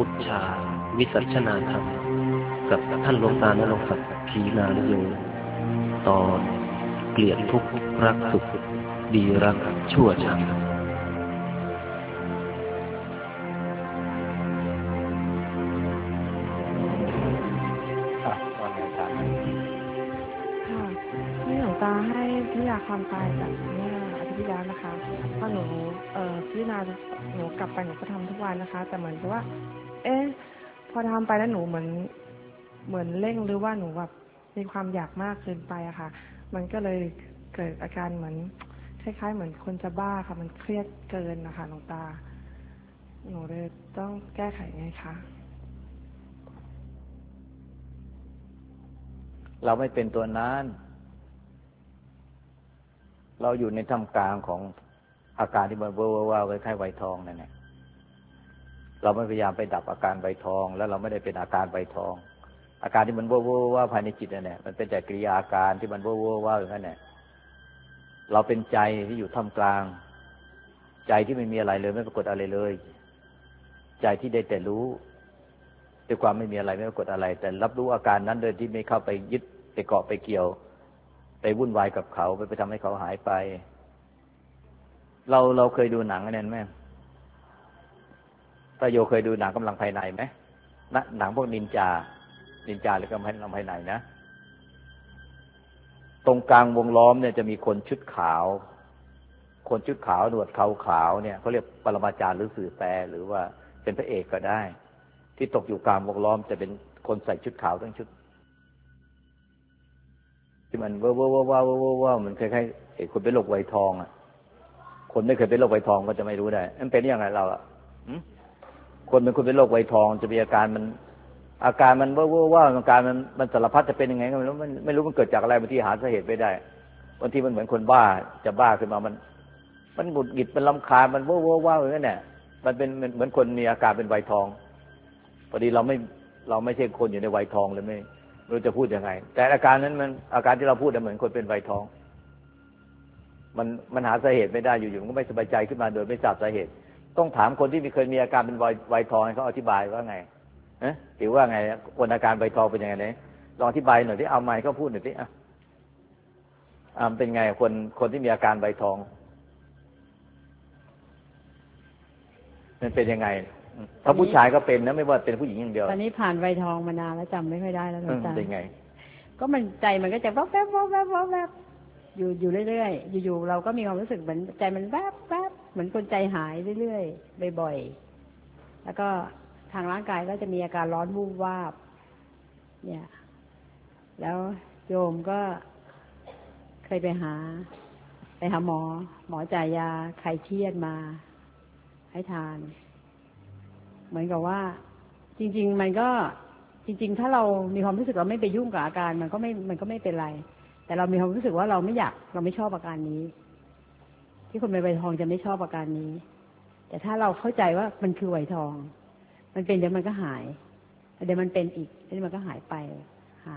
ชาวิสัชนาธรรมกับท่านหลวงตาณรงค์ศักดิ์ขีณานโยตอนเกลียดทุกข์รักสุขดีรักชั่วชังว่าไงครับค่ะที่หลวงตาให้พิจารณาความตายจากเมื่ออาทิตย์ที่แล้วนะคะพอหนูพิจารณาหนูกลับไปหนูก็ทำทุกวันนะคะ แต่เหมือนกับว่าพอทำไปแล้วหนูเหมือนเร่งหรือว่าหนูแบบมีความอยากมากเกินไปอะค่ะมันก็เลยเกิดอาการเหมือนคล้ายๆเหมือนคนจะบ้าค่ะมันเครียดเกินนะคะหลวงตาหนูเลยต้องแก้ไขไงคะเราไม่เป็นตัวนั้นเราอยู่ในท่ามกลางของอาการที่มันเว่อว่าไว้คล้ายไวทองนั่นแหละเราไม่พยายามไปดับอาการไวทองแล้วเราไม่ได้เป็นอาการไวทองอาการที่มันเว่อว่าภายในจิตนั่นแหละมันเป็นแต่กิริยาอาการที่มันเว่อว่าอย่างนั้นแหละเราเป็นใจที่อยู่ท่ามกลางใจที่ไม่มีอะไรเลยไม่ปรากฏอะไรเลยใจที่ได้แต่รู้ด้วยความไม่มีอะไรไม่ปรากฏอะไรแต่รับรู้อาการนั้นโดยที่ไม่เข้าไปยึดไปเกาะไปเกี่ยวไปวุ่นวายกับเขาไปทำให้เขาหายไปเราเคยดูหนังอันนั้นไหมตาโยเคยดูหนังกำลังภายในไหมนะหนังพวกนินจาหรือกำลังภายในนะตรงกลางวงล้อมเนี่ยจะมีคนชุดขาวหนวดขาวเนี่ยเขาเรียกปรมาจารย์หรือสื่อแปลหรือว่าเป็นพระเอกก็ได้ที่ตกอยู่กลางวงล้อมจะเป็นคนใส่ชุดขาวทั้งชุดที่มันว่ามันคล้ายๆไอ้คนเป็นโรคไวทองอ่ะคนไม่เคยเป็นโรคไวทองก็จะไม่รู้ได้มันเป็นยังไงเราอ่ะคนเป็นโรคไวทองจะมีอาการมันอาการมันว่าอาการมันสารพัดจะเป็นยังไงก็ไม่รู้มันเกิดจากอะไรบางทีหาสาเหตุไม่ได้บางทีมันเหมือนคนบ้าจะบ้าขึ้นมามันหงุดหงิดมันรำคาญมันว่าอย่างนั้นแหละมันเป็นเหมือนคนมีอาการเป็นไวทองพอดีเราไม่ใช่คนอยู่ในไวทองเลยไม่รู้จะพูดยังไงแต่อาการนั้นมันอาการที่เราพูดเหมือนคนเป็นไวทองมันหาสาเหตุไม่ได้อยู่ๆก็ไม่สบายใจขึ้นมาโดยไม่ทราบสาเหตุต้องถามคนที่เคยมีอาการเป็นไวทองให้เขาอธิบายว่าไงหรือว่าไงคนอาการไวทองเป็นยังไงเนี่ยลองอธิบายหน่อยที่เอาไมค์เขาพูดหน่อยที่เป็นไงคนที่มีอาการไวทองมันเป็นยังไงถ้าผู้ชายก็เป็นนะไม่ว่าเป็นผู้หญิงอย่างเดียวตอนนี้ผ่านไวทองมานานแล้วจำไม่ค่อยได้แล้วอาจารย์เป็นไงก็มันใจมันก็จะแวบอยู่เรื่อยๆอยู่ๆเราก็มีความรู้สึกเหมือนใจมันแวบเหมือนคนใจหายเรื่อยๆบ่อยๆแล้วก็ทางร่างกายก็จะมีอาการร้อนวูบวาบเนี่ยแล้วโยมก็เคยไปหาหมอจ่ายยาคลายเครียดมาให้ทานเหมือนกับว่าจริงๆมันก็จริงๆถ้าเรามีความรู้สึกเราไม่ไปยุ่งกับอาการมันก็ไม่เป็นไรแต่เรามีความรู้สึกว่าเราไม่ชอบอาการนี้ที่คนเป็นไวทองจะไม่ชอบอาการนี้แต่ถ้าเราเข้าใจว่ามันคือไวทองมันเป็นเดี๋ยวมันก็หายเดี๋ยวมันเป็นอีกเดี๋ยวมันก็หายไปค่ะ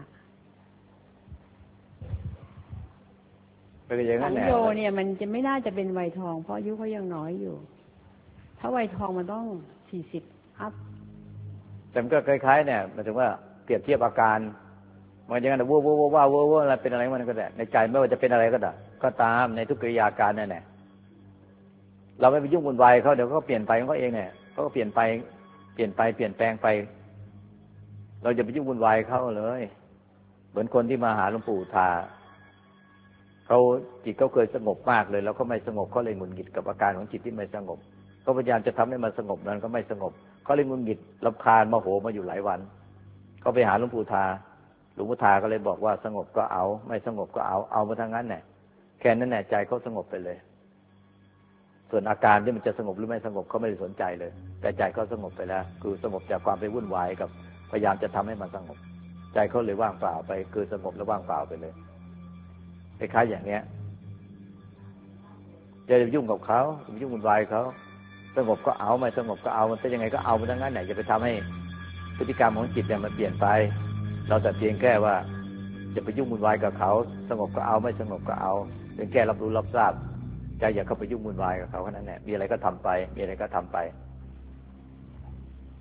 ของโยเนี่ยมันจะไม่น่าจะเป็นไวทองเพราะอายุเขายังน้อยอยู่ถ้าไวทองมันต้อง40อัพแต่มันก็คล้ายๆเนี่ยหมายถึงว่าเปรียบเทียบอาการมันอย่างนั้นว่าอะไรเป็นอะไรมันก็ได้ในใจไม่ว่าจะเป็นอะไรก็ตามในทุกกิริยาการนั่นแหละเราไม่ไปยุ่งวุ่นวายเขาเดี๋ยวเขาเปลี่ยนไปของเขาเองเนี่ยเขาก็เปลี่ยนแปลงไปเราจะไปยุ่งวุ่นวายเขาเลยเหมือนคนที่มาหาหลวงปู่ทาเขาจิตเขาเคยสงบมากเลยแล้วเขาไม่สงบเขาเลยหงุดหงิดกับอาการของจิตที่ไม่สงบเขาพยายามจะทำให้มันสงบนั้นก็ไม่สงบเขาเลยหงุดหงิดรำคาญโมโหมาอยู่หลายวันเขาไปหาหลวงปู่ทาหลวงปู่ทาก็เลยบอกว่าสงบก็เอาไม่สงบก็เอามาทั้งนั้นแหละแค่นั้นแหละใจเขาสงบไปเลยส่วนอาการที่มันจะสงบหรือไม่สงบเขาไม่ได้สนใจเลยแต่ใจเขาสงบไปแล้วคือสงบจากความไปวุ่นวายกับพยายามจะทำให้มันสงบใจเขาเลยว่างเปล่าไปคือสงบแล้วว่างเปล่าไปเลยคล้ายๆอย่างเนี้ยจะยุ่งกับเขายุ่งวุ่นวายเขาสงบก็เอาไม่สงบก็เอามันเป็นยังไงก็เอามันทั้งนั้นไหนจะไปทำให้พฤติกรรมของจิตเนี่ยมันเปลี่ยนไปเราแต่เพียงแค่ว่าจะไปยุ่งวุ่นวายกับเขาสงบก็เอาไม่สงบก็เอาเพียงแค่รับรู้รับทราบใจอย่าเข้าไปยุ่งวุ่นวายกับเขาแค่นั้นแหละมีอะไรก็ทำไปมีอะไรก็ทำไปถ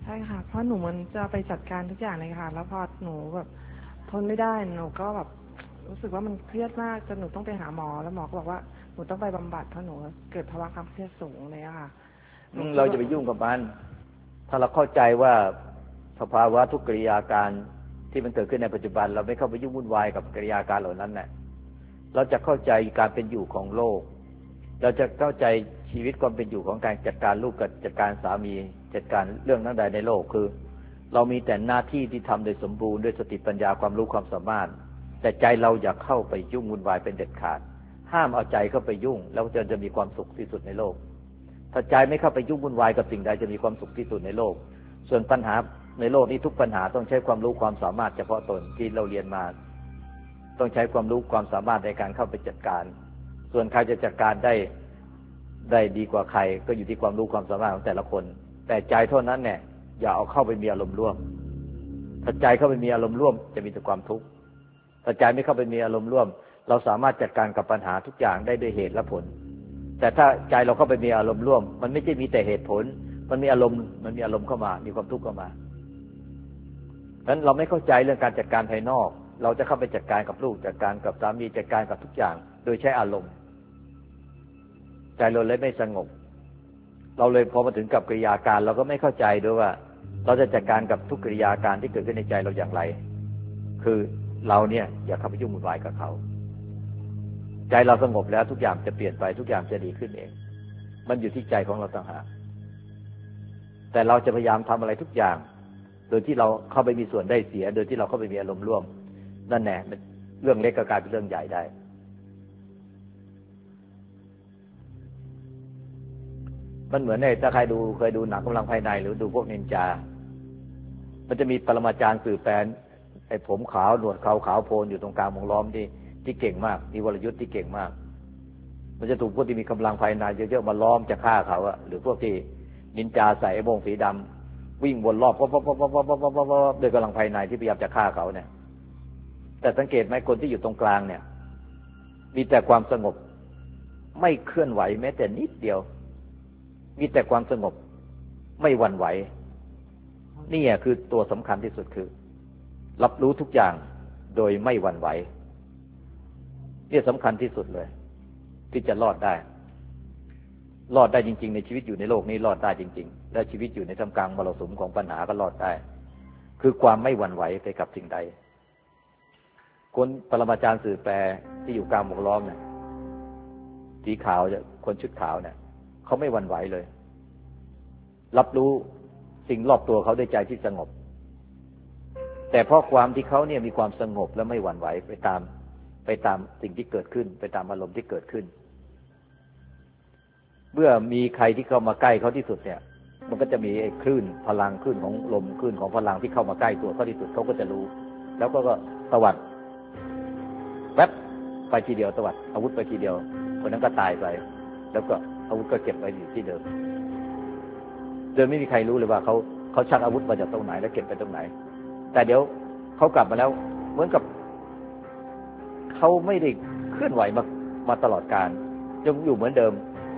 ช่ค่ะเพราะหนูมันจะไปจัดการทุกอย่างเลยค่ะแล้วพอหนูแบบทนไม่ได้หนูก็แบบรู้สึกว่ามันเครียดมากจนหนูต้องไปหาหมอแล้วหมอก็บอกว่าหนูต้องไปบำบัดเพราะหนูเกิดภาวะความเครียดสูงเลยค่ะเราจะไปยุ่งกับมันถ้าเราเข้าใจว่าสภาวะทุกกิริยาการที่มันเกิดขึ้นในปัจจุบันเราไม่เข้าไปยุ่งวุ่นวายกับกิริยาการเหล่านั้นเนี่ยเราจะเข้าใจการเป็นอยู่ของโลกเราจะเข้าใจชีวิตความเป็นอยู่ของการจัดการลูกกับจัดการสามีจัดการเรื่องทั้งใดในโลกคือเรามีแต่หน้าที่ที่ทำโดยสมบูรณ์ด้วยสติปัญญาความรู้ความสามารถแต่ใจเราอย่าเข้าไปยุ่งวุ่นวายเป็นเด็ดขาดห้ามเอาใจเข้าไปยุ่งแล้วจะมีความสุขที่สุดในโลกถ้าใจไม่เข้าไปยุ่งวุ่นวายกับสิ่งใดจะมีความสุขที่สุดในโลกส่วนปัญหาในโลกนี้ทุกปัญหาต้องใช้ความรู้ความสามารถเฉพาะตนที่เราเรียนมาต้องใช้ความรู้ความสามารถในการเข้าไปจัดการส่วนใครจะจัดการได้ดีกว่าใครก็อยู่ที่ความรู้ความสามารถของแต่ละคนแต่ใจเท่านั้นเนี่ยอย่าเอาเข้าไปมีอารมณ์ร่วมถ้าใจเข้าไปมีอารมณ์ร่วมจะมีแต่ความทุกข์ถ้าใจไม่เข้าไปมีอารมณ์ร่วมเราสามารถจัดการกับปัญหาทุกอย่างได้ด้วยเหตุและผลแต่ถ้าใจเราเข้าไปมีอารมณ์ร่วมมันไม่ใช่มีแต่เหตุผลมันมีอารมณ์เข้ามามีความทุกข์เข้ามาฉะนั้นเราไม่เข้าใจเรื่องการจัดการภายนอกเราจะเข้าไปจัดการกับลูกจัดการกับสามีจัดการกับทุกอย่างโดยใช้อารมณ์ใจเราเลยไม่สงบเราเลยพอมาถึงกับกิริยาการเราก็ไม่เข้าใจด้วยว่าเราจะจัดการกับทุกกิริยาการที่เกิดขึ้นในใจเราอย่างไรคือเราเนี่ยอย่าเข้าไปยุ่งวุ่นวายกับเขาใจเราสงบแล้วทุกอย่างจะเปลี่ยนไปทุกอย่างจะดีขึ้นเองมันอยู่ที่ใจของเราต่างหากแต่เราจะพยายามทำอะไรทุกอย่างโดยที่เราเข้าไปมีส่วนได้เสียโดยที่เราเข้าไปมีอารมณ์ร่วมนั่นแหละเรื่องเล็กก็กลายเป็นเรื่องใหญ่ได้มันเหมือนในถ้าใครเคยดูหนังกำลังภายในหรือดูพวกนินจามันจะมีปรมาจารย์สื่อแปลนไอ้ผมขาวหนวดขาวโพลนอยู่ตรงกลางวงล้อมที่เก่งมากมีวรยุทธ์ที่เก่งมากมันจะถูกพวกที่มีกำลังภายในเยอะๆมาล้อมจะฆ่าเขาอะหรือพวกที่นินจาใส่ไอ้โม่งสีดำวิ่งวนรอบด้วยกำลังภายในที่พยายามจะฆ่าเขาเนี่ยแต่สังเกตไหมคนที่อยู่ตรงกลางเนี่ยมีแต่ความสงบไม่เคลื่อนไหวแม้แต่นิดเดียวมีแต่ความสงบไม่หวั่นไหวนี่คือตัวสำคัญที่สุดคือรับรู้ทุกอย่างโดยไม่หวั่นไหวนี่สำคัญที่สุดเลยที่จะรอดได้จริงๆในชีวิตอยู่ในโลกนี้รอดได้จริงๆและชีวิตอยู่ในท่ามกลางมรสุมของปัญหาก็รอดได้คือความไม่หวั่นไหวไปกับสิ่งใดคนปรมาจารย์สื่อแปลที่อยู่กลางวงล้อมเนี่ยสีขาวคนชุดขาวเนี่ยเขาไม่หวั่นไหวเลยรับรู้สิ่งรอบตัวเขาด้วยใจที่สงบแต่เพราะความที่เขาเนี่ยมีความสงบและไม่หวั่นไหวไปตามสิ่งที่เกิดขึ้นไปตามอารมณ์ที่เกิดขึ้นเมื่อมีใครที่เข้ามาใกล้เขาที่สุดเนี่ยมันก็จะมีไอ้คลื่นพลังคลื่นของลมคลื่นของพลังที่เข้ามาใกล้ตัวเขาที่สุดเขาก็จะรู้แล้วก็ตวัดแวบไปทีเดียวตวัดอาวุธไปทีเดียวคนนั้นก็ตายไปแล้วก็อาวุธก็เก็บไว้อยู่ที่เดิมโดยไม่มีใครรู้เลยว่าเขาชักอาวุธมาจากตรงไหนแล้วเก็บไปตรงไหนแต่เดี๋ยวเขากลับมาแล้วเหมือนกับเขาไม่ได้เคลื่อนไหวมาตลอดการยังอยู่เหมือนเดิม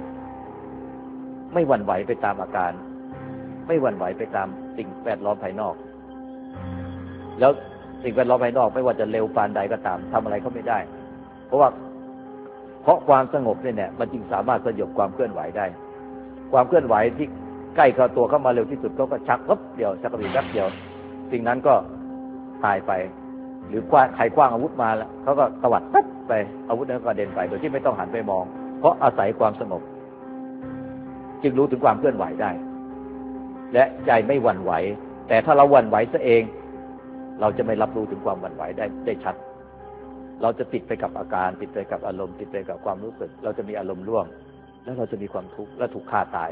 ไม่หวั่นไหวไปตามอาการไม่หวั่นไหวไปตามสิ่งแวดล้อมภายนอกแล้วสิ่งแวดล้อมภายนอกไม่ว่าจะเร็วปานใดก็ตามทำอะไรเขาไม่ได้เพราะความสงบเนี่ยมันจึงสามารถสยบความเคลื่อนไหวได้ความเคลื่อนไหวที่ใกล้เข้าตัวเข้ามาเร็วที่สุดเขาก็ชักปุ๊บเดียวชักกระบี่แป๊บเดียวสิ่งนั้นก็ตายไปหรือใครคว้างอาวุธมาแล้วเขาก็ตวัดปั๊บไปอาวุธนั้นก็เด่นไปโดยที่ไม่ต้องหันไปมองเพราะอาศัยความสงบจึงรู้ถึงความเคลื่อนไหวได้และใจไม่หวั่นไหวแต่ถ้าเราหวั่นไหวซะเองเราจะไม่รับรู้ถึงความหวั่นไหวได้ชัดเราจะติดไปกับอาการติดไปกับอารมณ์ติดไปกับความรู้สึกเราจะมีอารมณ์ร่วมแล้วเราจะมีความทุกข์และถูกฆ่าตาย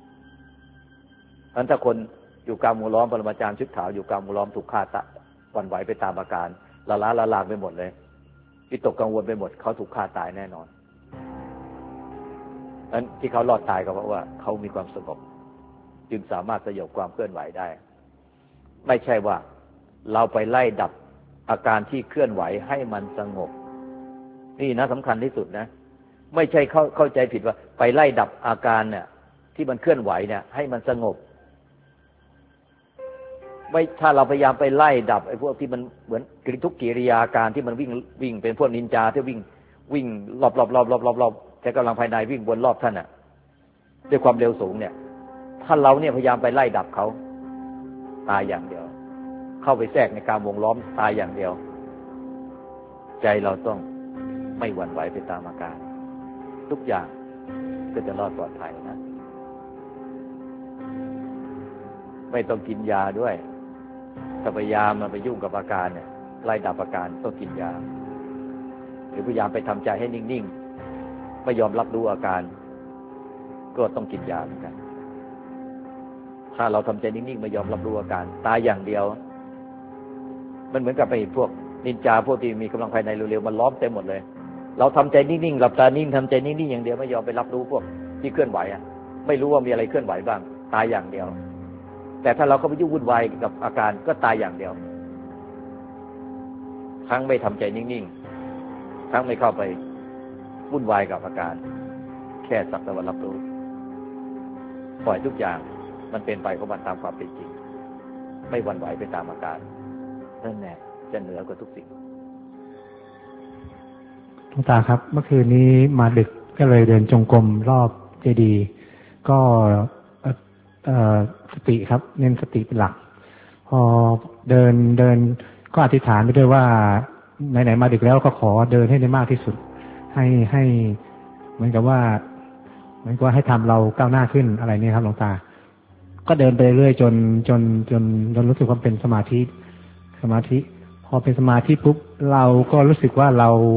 ถ้าคนอยู่กลางวงล้อมปรมาจารย์ชุดขาวอยู่กลางวงล้อมถูกฆ่าหวั่นไหวไปตามอาการละลางไปหมดเลยวิตกกังวลไปหมดเขาถูกฆ่าตายแน่นอนนั้นที่เขารอดตายก็เพราะว่าเขามีความสงบจึงสามารถสยบความเคลื่อนไหวได้ไม่ใช่ว่าเราไปไล่ดับอาการที่เคลื่อนไหวให้มันสงบนี่นะสำคัญที่สุดนะไม่ใช่เข้าใจผิดว่าไปไล่ดับอาการเนี่ยที่มันเคลื่อนไหวเนี่ยให้มันสงบไม่ถ้าเราพยายามไปไล่ดับไอ้พวกที่มันเหมือนทุกกิริยาการที่มันวิ่งเป็นพวกนินจาที่วิ่งรอบใช้กำลังภายในวิ่งวนรอบท่านน่ะด้วยความเร็วสูงเนี่ยถ้าเราเนี่ยพยายามไปไล่ดับเขาตายอย่างเดียวเข้าไปแทรกในการวงล้อมตายอย่างเดียวใจเราต้องไม่หวั่นไหวไปตามอาการทุกอย่างก็จะรอดปลอดภัยนะไม่ต้องกินยาด้วยถ้าพยายามมันไปยุ่งกับอาการเนี่ยไล่ดับอาการต้องกินยาหรือพยายามไปทำใจให้นิ่งๆไม่ยอมรับรู้อาการก็ต้องกินยาเหมือนกันถ้าเราทำใจนิ่งๆไม่ยอมรับรู้อาการตายอย่างเดียวมันเหมือนกับไอ้พวกนินจาพวกที่มีกำลังภายในเร็วๆมันล้อมเต็มหมดเลยเราทำใจนิ่งๆหลับตานิ่งทำใจนิ่งๆอย่างเดียวไม่ยอมไปรับรู้พวกที่เคลื่อนไหวไม่รู้ว่ามีอะไรเคลื่อนไหวบ้างตายอย่างเดียวแต่ถ้าเราเข้าไปยุ่งวุ่นวายกับอาการก็ตายอย่างเดียวทั้งไม่ทำใจนิ่งๆทั้งไม่เข้าไปวุ่นวายกับอาการแค่สักแต่ว่ารับรู้ปล่อยทุกอย่างมันเป็นไปของมันตามความเป็นจริงไม่หวั่นไหวไปตามอาการนั่นแหละจะเหนือกว่าทุกสิ่งหลวงตาครับเมื่อคืนนี้มาดึกก็เลยเดินจงกรมรอบเจดีย์ก็สติครับเน้นสติเป็นหลักพอเดินก็อธิษฐานไปด้วยว่าไหนๆมาดึกแล้วก็ขอเดินให้ได้มากที่สุดให้เหมือนกับว่าให้ทำเราก้าวหน้าขึ้นอะไรนี่ครับหลวงตาก็เดินไปเรื่อยจนรู้สึกว่าเป็นสมาธิพอเป็นสมาธิปุ๊บเราก็รู้สึกว่า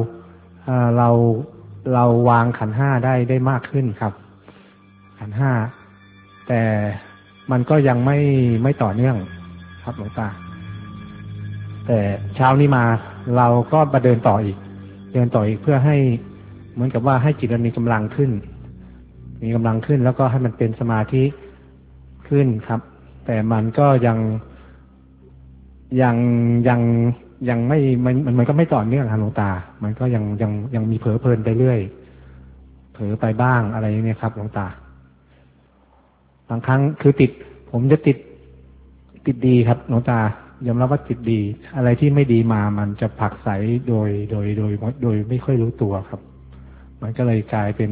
เราวางขันธ์ห้าได้มากขึ้นครับขันธ์ห้าแต่มันก็ยังไม่ต่อเนื่องครับหลวงตาแต่เช้านี้มาเราก็มาเดินต่ออีกเพื่อให้เหมือนกับว่าให้จิตมันมีกำลังขึ้นแล้วก็ให้มันเป็นสมาธิขึ้นครับแต่มันก็ยังไม่มันก็ไม่ต่อเนื่องครับหลวงตามันก็ยังมีเผลอเพลินไปเรื่อยเผลอไปบ้างอะไรอย่างนี้ครับหลวงตาบางครั้งคือผมจะติดดีครับหลวงตายอมรับว่าติดดีอะไรที่ไม่ดีมามันจะผลักไสโดยไม่ค่อยรู้ตัวครับมันก็เลยกลายเป็น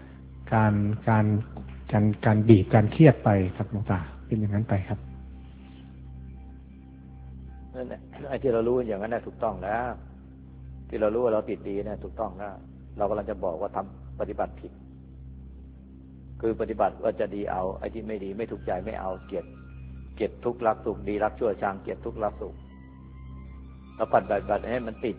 การบีบการเครียดไปครับหลวงตาเป็นอย่างนั้นไปครับนั่นแหละไอ้ที่เรารู้อย่างนั้นน่ะถูกต้องแล้วที่เรารู้ว่าเราติดดีเนี่ยถูกต้องแล้วเรากำลังจะบอกว่าทำปฏิบัติผิดคือปฏิบัติว่าจะดีเอาไอ้ที่ไม่ดีไม่ถูกใจไม่เอาเกลียดทุกข์รักสุขดีรักชั่วชังเกลียดทุกข์รักสุขเราปฏิบัติให้มันติด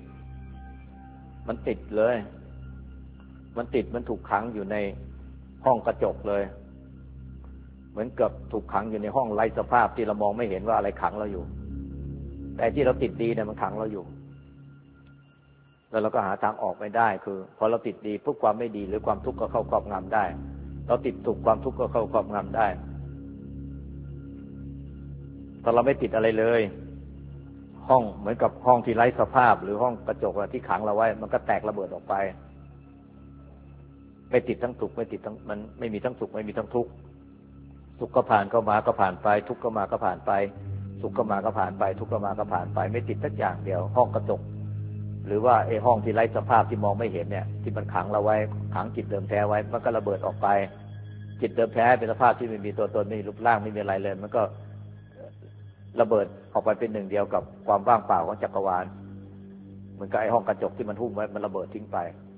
เลยมันถูกขังอยู่ในห้องกระจกเลยเหมือนกับถูกขังอยู่ในห้องไร้สภาพที่เรามองไม่เห็นว่าอะไรขังเราอยู่แต่ที่เราติดดีเนี่ยมันขังเราอยู่แล้วเราก็หาทางออกไม่ได้คือพอเราติดดีพวกความไม่ดีหรือความทุกข์ก็เข้าครอบงำได้เราติดสุขความทุกข์ก็เข้าครอบงำได้ถ้าเราไม่ติดอะไรเลยห้องเหมือนกับห้องที่ไร้สภาพหรือห้องกระจกที่ขังเราไว้มันก็แตกระเบิดออกไปไม่ติดทั้งสุขไม่ติดทั้งมันไม่มีทั้งสุขไม่มีทั้งทุกข์สุขก็ผ่านเข้ามาก็ผ่านไปทุกข์ก็มาก็ผ่านไปสุขก็มาก็ผ่านไปทุกข์ก็มาก็ผ่านไปไม่ติดสักอย่างเดียวห้องกระจกหรือว่าไอ้ห้องที่ไร้สภาพที่มองไม่เห็นเนี่ยที่มันขังเราไว้ขังจิตเดิมแท้ไว้มันก็ระเบิดออกไปจิตเดิมแท้เป็นสภาพที่ไม่มีตัวตนไม่มีรูปร่างไม่มีอะไรเลยมันก็ระเบิดออกไปเป็นหนึ่งเดียวกับความว่างเปล่าของจักรวาลเหมือนกับไอ้ห้องกระจกที่มันหุ้มไว้มันระเบิดทิ้งไป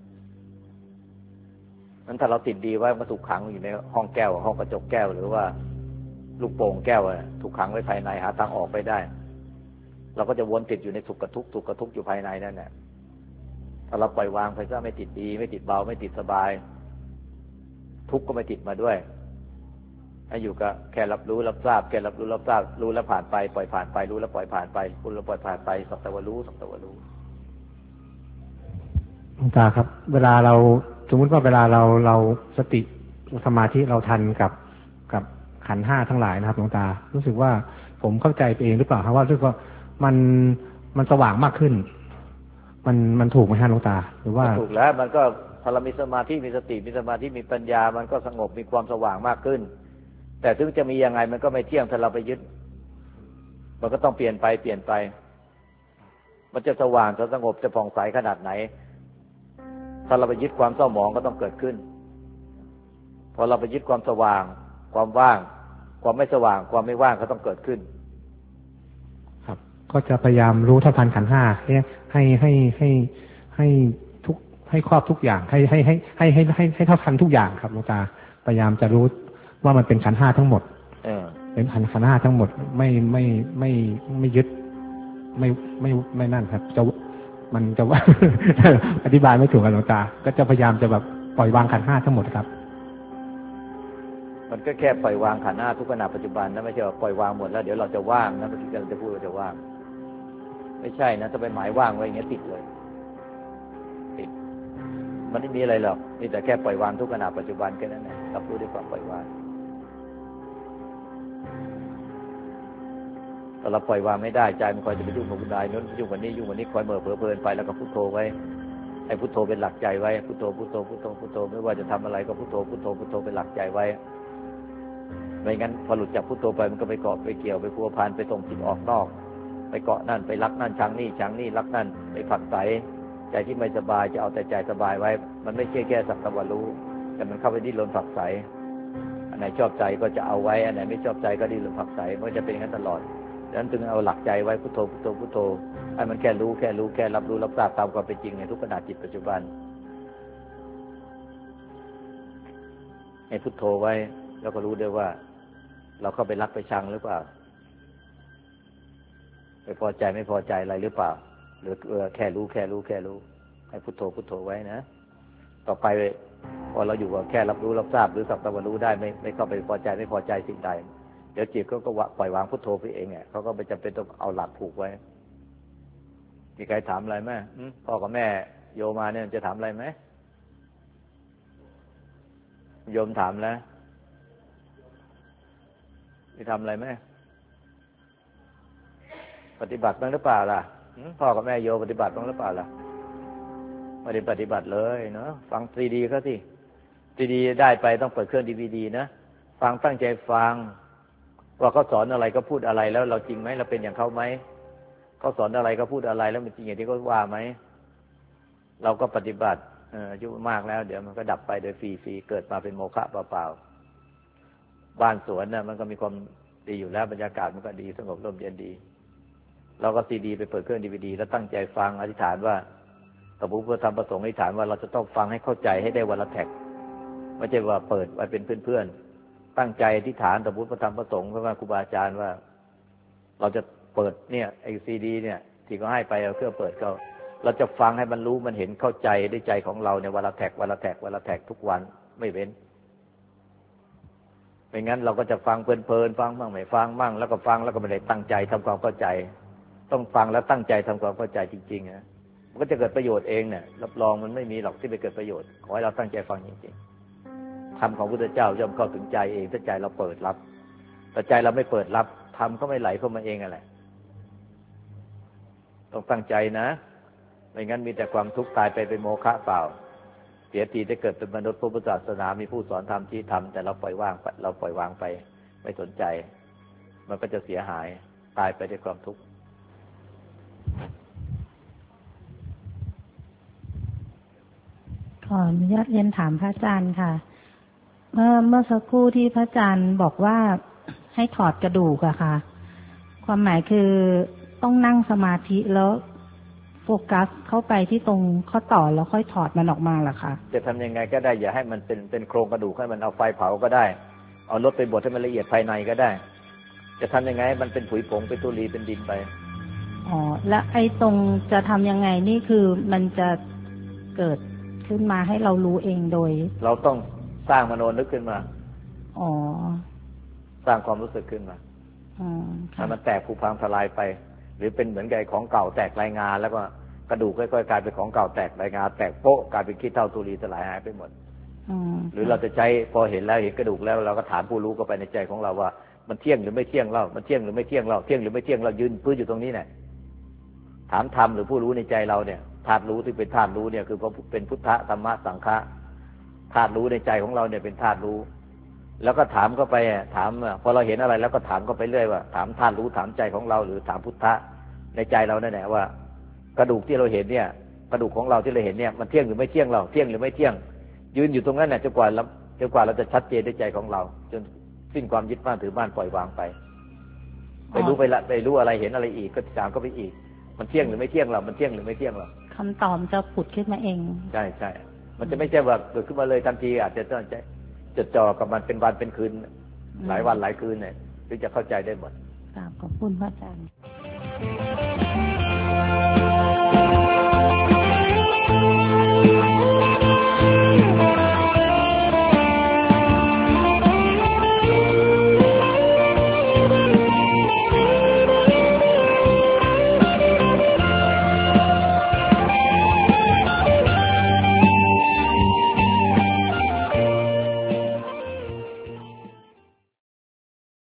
นั้นถ้าเราติดดีไว้มันถูกขังอยู่ในห้องแก้วห้องกระจกแก้วหรือว่าลูกโป่งแก้วถูกขังไว้ภายในหาทางออกไปได้เราก็จะวนติดอยู่ในสุขกับทุกข์สุขกับทุกข์อยู่ภายในนั่นแหละถ้าเราปล่อยวางไปซะไม่ติดดีไม่ติดเบาไม่ติดสบายทุกข์ก็ไม่ติดมาด้วยให้อยู่กับแค่รับรู้รับทราบแค่รับรู้รับทราบรู้แล้วผ่านไปปล่อยผ่านไปรู้แล้วปล่อยผ่านไปรู้แล้วปล่อยผ่านไปสักแต่ว่ารู้สักแต่ว่ารู้หลวงตาครับเวลาเราสมมุติว่าเวลาเราสติสมาธิเราทันกับขันธ์ห้าทั้งหลายนะครับหลวงตารู้สึกว่าผมเข้าใจไปเองหรือเปล่าครับว่ารู้สึกว่ามันสว่างมากขึ้นมันถูกไหมฮะหลวงตาหรือว่าถูกแล้วมันก็พอเรามีสมาธิมีสติมีสมาธิมีปัญญามันก็สงบมีความสว่างมากขึ้นแต่ถึงจะมียังไงมันก็ไม่เที่ยงถ้าเราไปยึดมันก็ต้องเปลี่ยนไปมันจะสว่างจะสงบจะผ่องใสขนาดไหนถ้าเราไปยึดความเศร้าหมองก็ต้องเกิดขึ้นพอเราไปยึดความสว่างความว่างความไม่สว่างความไม่ว่างก็ต้องเกิดขึ้นครับก็จะพยายามรู้เท่าทันขันธ์ห้าให้ทุกให้ครอบทุกอย่างให้เท่าทันทุกอย่างครับหลวงตาพยายามจะรู้ว่ามันเป็นขันธ์ห้าทั้งหมดเป็นขันธ์ห้าทั้งหมดไม่ยึดไม่นั่นครับมันจะว่า อธิบายไม่ถูกครับหลวงตาก็จะพยายามจะแบบปล่อยวางขันธ์ห้าทั้งหมดครับมันก็แค่ปล่อยวางขันธ์ห้าทุกขณะปัจจุบันนะไม่ใช่ว่าปล่อยวางหมดแล้วเดี๋ยวเราจะว่างนะเมื่อกี้กำลังจะพูดว่าจะว่างไม่ใช่นะถ้าไปหมายว่างไว้อย่างเงี้ยติดเลยติดมันไม่มีอะไรหรอกมีแต่แค่ปล่อยวางทุกขณะปัจจุบันแค่นั้นเองรับรู้ด้วยความปล่อยวางแต่เราปล่อยวางไม่ได้ใจมันคอยจะไปยุ่งกับคนใดนู้นยุ่งกับนี้ยุ่งกับนี้คอยเมื่อเผลอเพลินไปแล้วก็พุทโธไว้ให้พุทโธเป็นหลักใจไว้พุทโธพุทโธพุทโธพุทโธไม่ว่าจะทำอะไรก็พุทโธพุทโธพุทโธเป็นหลักใจไว้ไม่งั้นพอหลุดจากพุทโธไปมันก็ไปเกาะไปเกี่ยวไปพัวพันไปส่งจิตออกนอกไปเกาะนั่นไปรักนั่นชังนี่รักนั่นไปผักใสใจที่ไม่สบายจะเอาแต่ใจสบายไว้มันไม่ใช่แค่สักแต่ว่ารู้แต่มันเข้าไปดิ้นรนผักใสอันไหนชอบใจก็จะเอาไว้อันไหนไม่ชอบใจก็ดิ้นรนผักใสมันจะเป็นอย่างนั้นตลอดดังนั้นจึงเอาหลักใจไว้พุทโธพุทโธพุทโธให้มันแค่รู้แค่รับรู้รับทราบตามความเป็นจริงในทุกขณะจิตปัจจุบันให้พุทโธไว้แล้วก็รู้ด้วยว่าเราเข้าไปรักไปชังหรือเปล่าไปพอใจไม่พอใจอะไรหรือเปล่าหรือแค่รู้ให้พุทโธพุทโธไว้นะต่อไปพอเราอยู่กับแค่รับรู้รับทราบหรือสักแต่ว่ารู้ได้ไม่เข้าไปพอใจไม่พอใจสิ่งใดเดี๋ยวจิตก็ปล่อยวางพุทโธไปเองเขาก็ไม่จำเป็นต้องเอาหลักผูกไว้มีใครถามอะไรไหมพ่อกับแม่โยมาเนี่ยจะถามอะไรไหมโยมถามแล้วมีทำอะไรไหมปฏิบัติบ้างหรือเปล่าล่ะพ่อกับแม่โยปฏิบัติบ้างหรือเปล่าล่ะไม่ได้ปฏิบัติเลยเนาะฟังซีดีเขาสิซีดีได้ไปต้องเปิดเครื่องดีวีดีนะฟังตั้งใจฟังว่าเขาสอนอะไรก็พูดอะไรแล้วเราจริงไหมเราเป็นอย่างเขาไหมเขาสอนอะไรก็พูดอะไรแล้วมันจริงอย่างที่เขาว่าไหมเราก็ปฏิบัติอายุมากแล้วเดี๋ยวมันก็ดับไปโดยฟรีๆเกิดมาเป็นโมฆะเปล่าๆบ้านสวนน่ะมันก็มีความดีอยู่แล้วบรรยากาศมันก็ดีสงบร่มเย็นดีเราก็ซีดีไปเปิดเครื่องดีวีดีแล้วตั้งใจฟังอธิษฐานว่าพระพุทธธรรมประสงค์อธิษฐานว่าเราจะต้องฟังให้เข้าใจให้ได้วันละแท็กไม่ใช่ว่าเปิดไว้เป็นเพื่อนๆตั้งใจอธิษฐานพระพุทธธรรมประสงค์พระครูบาอาจารย์ว่าเราจะเปิดเนี่ยไอซีดีเนี่ยที่เขาให้ไปเอาเครื่องเปิดก็เราจะฟังให้มันรู้มันเห็นเข้าใจด้วยใจของเราเนี่ยวันละแท็กทุกวันไม่เว้นไม่งั้นเราก็จะฟังเพลินๆฟังบ้างไม่ฟังบ้างแล้วก็ฟังแล้วก็ไม่ได้ตั้งใจทำความเข้าใจต้องฟังแล้วตั้งใจทำความเข้าใจจริงๆนะมันก็จะเกิดประโยชน์เองเนี่ยรับรองมันไม่มีหรอกที่ไปเกิดประโยชน์ขอให้เราตั้งใจฟังจริงๆธรรมของพุทธเจ้าย่อมเข้าถึงใจเองถ้าใจเราเปิดรับแต่ใจเราไม่เปิดรับธรรมก็ไม่ไหลเข้ามาเองอะไรต้องตั้งใจนะไม่งั้นมีแต่ความทุกข์ตายไปเป็นโมฆะเปล่าเสียทีได้เกิดเป็นมนุษย์พุทธศาสนามีผู้สอนธรรมชี้ธรรมแต่เราปล่อยวางไปไม่สนใจมันก็จะเสียหายตายไปด้วยความทุกข์ขออนุญาตเรียนถามพระอาจารย์ค่ะเมื่อสักครู่ที่พระอาจารย์บอกว่าให้ถอดกระดูกอะค่ะความหมายคือต้องนั่งสมาธิแล้วโฟกัสเข้าไปที่ตรงข้อต่อแล้วค่อยถอดมันออกมาเหรอคะจะทำยังไงก็ได้อย่าให้มันเป็นโครงกระดูกให้มันเอาไฟเผาก็ได้เอารถไปบดให้มันละเอียดภายในก็ได้จะทำยังไงมันเป็นผุยผงเป็นตุลีเป็นดินไปอ๋อแล้วไอ้ตรงจะทำยังไงนี่คือมันจะเกิดขึ้นมาให้เรารู้เองโดยเราต้องสร้างมโนนึกขึ้นมาอ๋อสร้างความรู้สึกขึ้นมาให้มันแตกผุพังทลายไปหรือเป็นเหมือนกับของเก่าแตกรายงานแล้วก็กระดูกค่อยๆกลายเป็นของเก่าแตกรายงานแตกโป๊ะกลายเป็นขี้เถ้าตุลีสลายหายไปหมดหรือเราจะใช้พอเห็นแล้วเห็นกระดูกแล้วเราก็ถามผู้รู้เข้าไปในใจของเราว่ามันเที่ยงหรือไม่เที่ยงเล่ามันเที่ยงหรือไม่เที่ยงเล่าเที่ยงหรือไม่เที่ยงเรายืนพื้นอยู่ตรงนี้เนี่ยถามธรรมหรือผู้รู้ในใจเราเนี่ยธาตุรู้ที่เป็นธาตุรู้เนี่ยคือเป็นพุทธธรรมะสังฆะธาตุรู้ในใจของเราเนี่ยเป็นธาตุรู้แล้วก็ถามเข้าไปถามพอเราเห็นอะไรแล้วก็ถามเข้าไปเรื่อยว่าถามธาตุรู้ถามใจของเราหรือถามพุทธะในใจเรานั่นแหละว่ากระดูกที่เราเห็นเนี่ยกระดูกของเราที่เราเห็นเนี่ยมันเที่ยงหรือไม่เที่ยงเราเที่ยงหรือไม่เที่ยงยืนอยู่ตรงนั้นน่ะจนกว่าเราจะชัดเจนในใจของเราจนสิ้นความยึดมั่นถือมั่นปล่อยวางไปรู้ไปรู้อะไรเห็นอะไรอีกก็ถามก็ไปอีกมันเที่ยงหรือไม่เที่ยงเรามันเที่ยงหรือไม่เที่ยงเราคำตอบจะผุดขึ้นมาเองใช่ใช่มันจะไม่ใช่ว่าเกิดขึ้นมาเลยทันทีอาจจะต้องจดจ่อกับมันเป็นวันเป็นคืนหลายวันหลายคืนเนี่ยถึงจะเข้าใจได้หมดขอบคุณพระอาจารย์